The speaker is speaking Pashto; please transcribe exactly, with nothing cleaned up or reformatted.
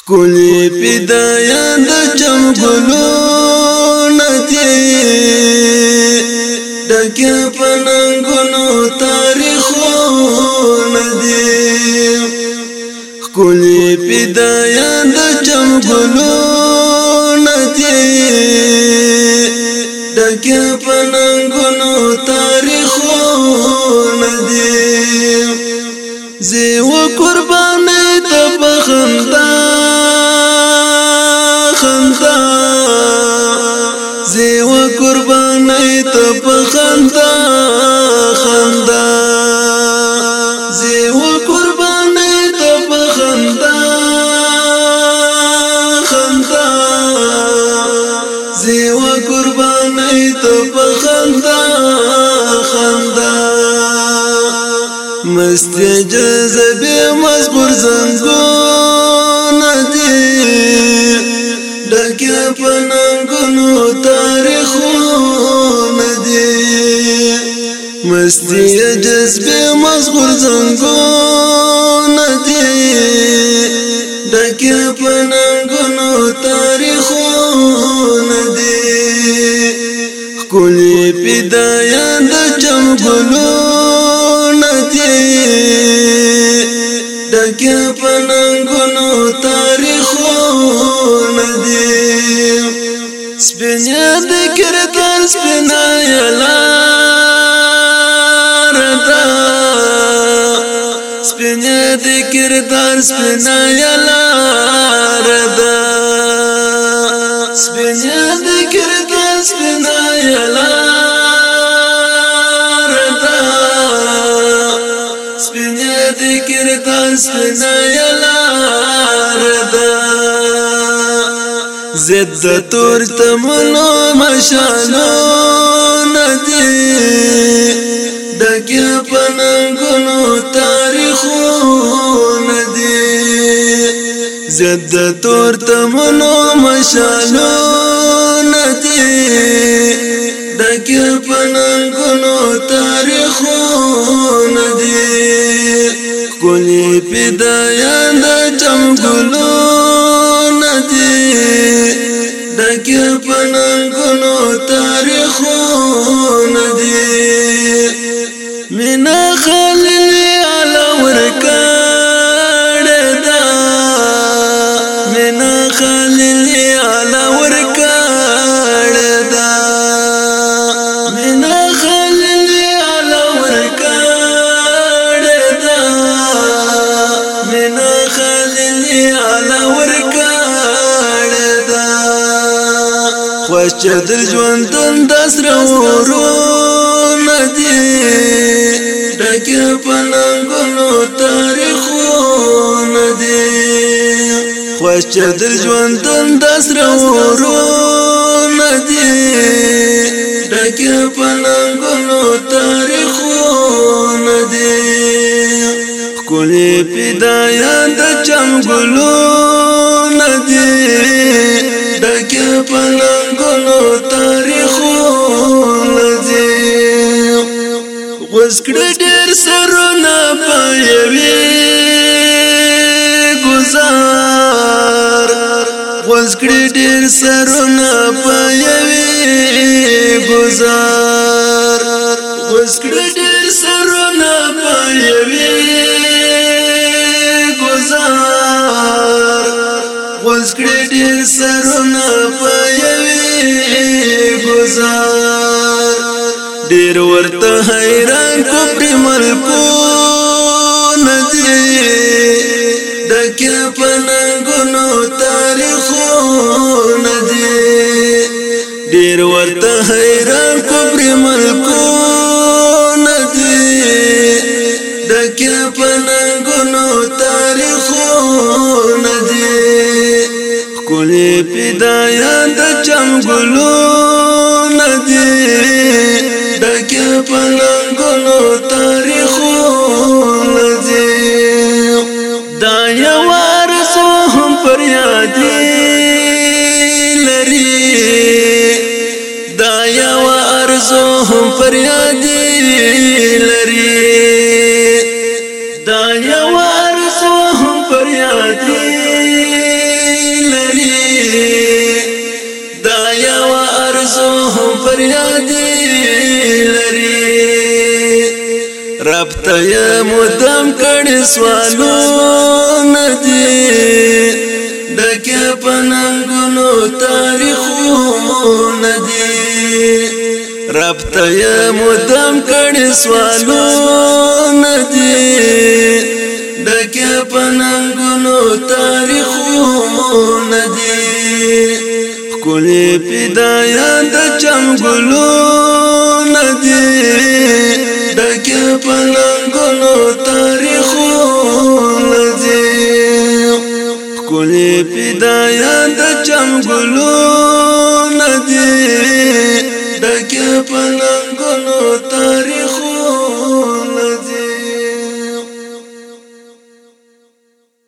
کلی پیدایان د جنگلو ندی ډکه پننګونو تاریخو ندی کلی پیدایان د جنگلو ندی ډکه پننګونو تاریخو ندی زه و قربانه د بخندا خندا زه و قربانه د بخندا خندا زه و قربانه د بخندا خندا زه و قربانه د بخندا خندا مست جذبه مزبور زنګون دي ډکه پننګونو تاریخونه دي مست جذبه مزبور زنګون دي ډکه پننګونو تاریخونه دي کلی پیدایان د جنگلو ډکه پننګونو تاریخو ندی سپینه د کردار سپینه یلار دا سپینه د کردار سپینه یلار دا سپینه د کردار سپینه یلار دا سپینه د کردار سپینه یلار دا زد تور تمنو مشالو ندی ډکه پننګونو تاریخو ندی زد تور تمنو مشالو ندی ډکه پننګونو تاریخو ندی کلی پیدایان د جنگلو ندی ډکه پننګونو تاریخو ندی مینا خلیل علور کړه دا مینا خلیل علور کړه دا مینا خلیل علور کړه دا مینا خلیل علور کړه دا خوش چدر ژوندون دسر ورو ندی ډکه پننګونو تاریخو ندی خوش چدر ژوندون دسر ورو ندی ډکه پننګونو تاریخو ندی کلی پیدایان د جنگلو ندی ډکه پننګونو تاریخو ندی وسکړه ډېر سرونه په یوې گزار وسکړه ډېر سرونه په یوې گزار وسکړه ډېر سرونه په یوې گزار وسکړه ډېر سرونه په یوې گزار ډېر ورته حیران کو پر ملکو ندی ډکه پننګونو تاریخو ندی ډېر ورته حیران کو پر ملکو ندی ډکه پننګونو تاریخو ندی کلی پیدایان د جنگلو ندی ډکه پننګونو تاریخو ندی دا یو ارزو هم پر یادی لري دا یو ارزو هم پر یادی لري دا یو ارزو هم پر یادی ته مدام کړي سوالونه دي ډکه پننګونو تاریخونه دي رب ته مدام کړي سوالونه دي ډکه پننګونو تاریخونه دي کلی پیدایا د چمګلونه دي ډکه پننګونو تاریخونه دي کلی پیدایا د چمګلونه دي ډکه پننګونو